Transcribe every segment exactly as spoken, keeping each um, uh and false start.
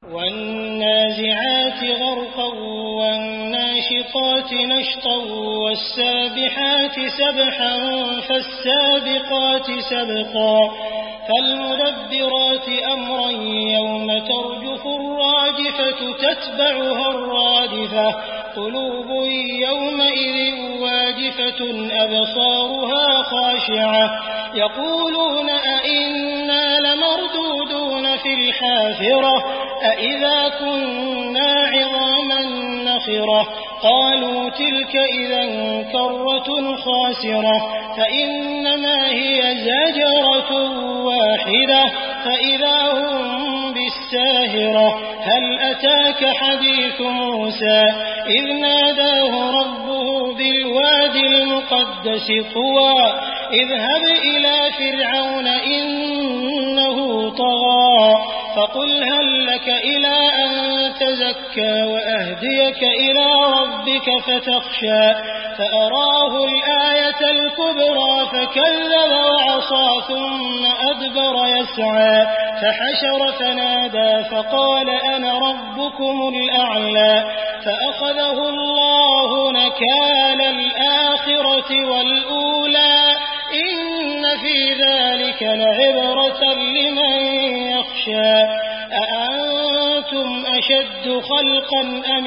والنازعات غرقا والناشطات نشطا والسابحات سبحا فالسابقات سبقا فالمدبرات أمرا يوم ترجف الراجفة تتبعها الرادفة قلوب يومئذ واجفة أبصارها خاشعة يقولون أئنا لمردودون في الحافرة أئذا كنا عظاما نخرة قالوا تلك إذا كرة خاسرة فإنما هي زجرة واحدة فإذا هم بالساهرة هل أتاك حديث موسى إذ ناداه ربه بالوادي المقدس طوى اذهب إلى فرعون إنه طغى فقل هل لك إلى أن تزكى وأهديك إلى ربك فتخشى فأراه الآية الكبرى فكذب وعصى ثم أدبر يسعى فحشر فنادى فقال أنا ربكم الأعلى فأخذه الله نكال الآخرة والأولى إن في ذلك لعبرة لمن يخشى أأنتم أشد خلقا أم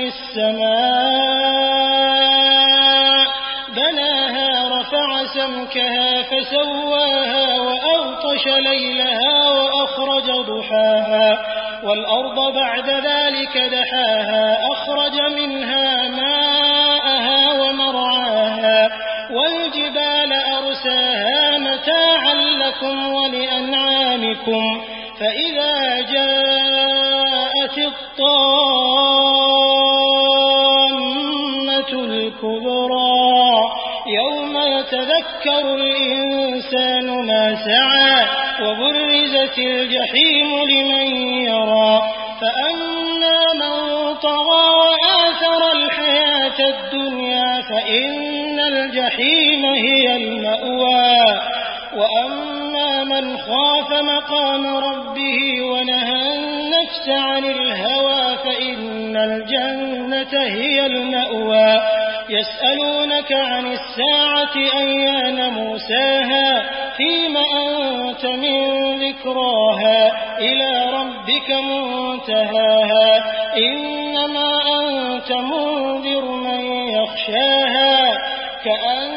السماء بناها رفع سمكها فسواها وأغطش ليلها وأخرج ضحاها والأرض بعد ذلك دحاها أخرج منها ماءها ومرعاها والجبال أرساها متاعا لكم ولأنعامكم فإذا جاءت الطامة الكبرى يوم يتذكر الإنسان ما سعى وبرزت الجحيم لمن يرى فأما من طغى وآثر الحياة الدنيا فإن الجحيم هي المأوى وأما من خاف مقام ربه ونهى النفس عن الهوى فإن الجنة هي المأوى يسألونك عن الساعة أيان مرساها فيم أنت من ذكراها إلى ربك منتهاها إنما أنت منذر من يخشاها كأن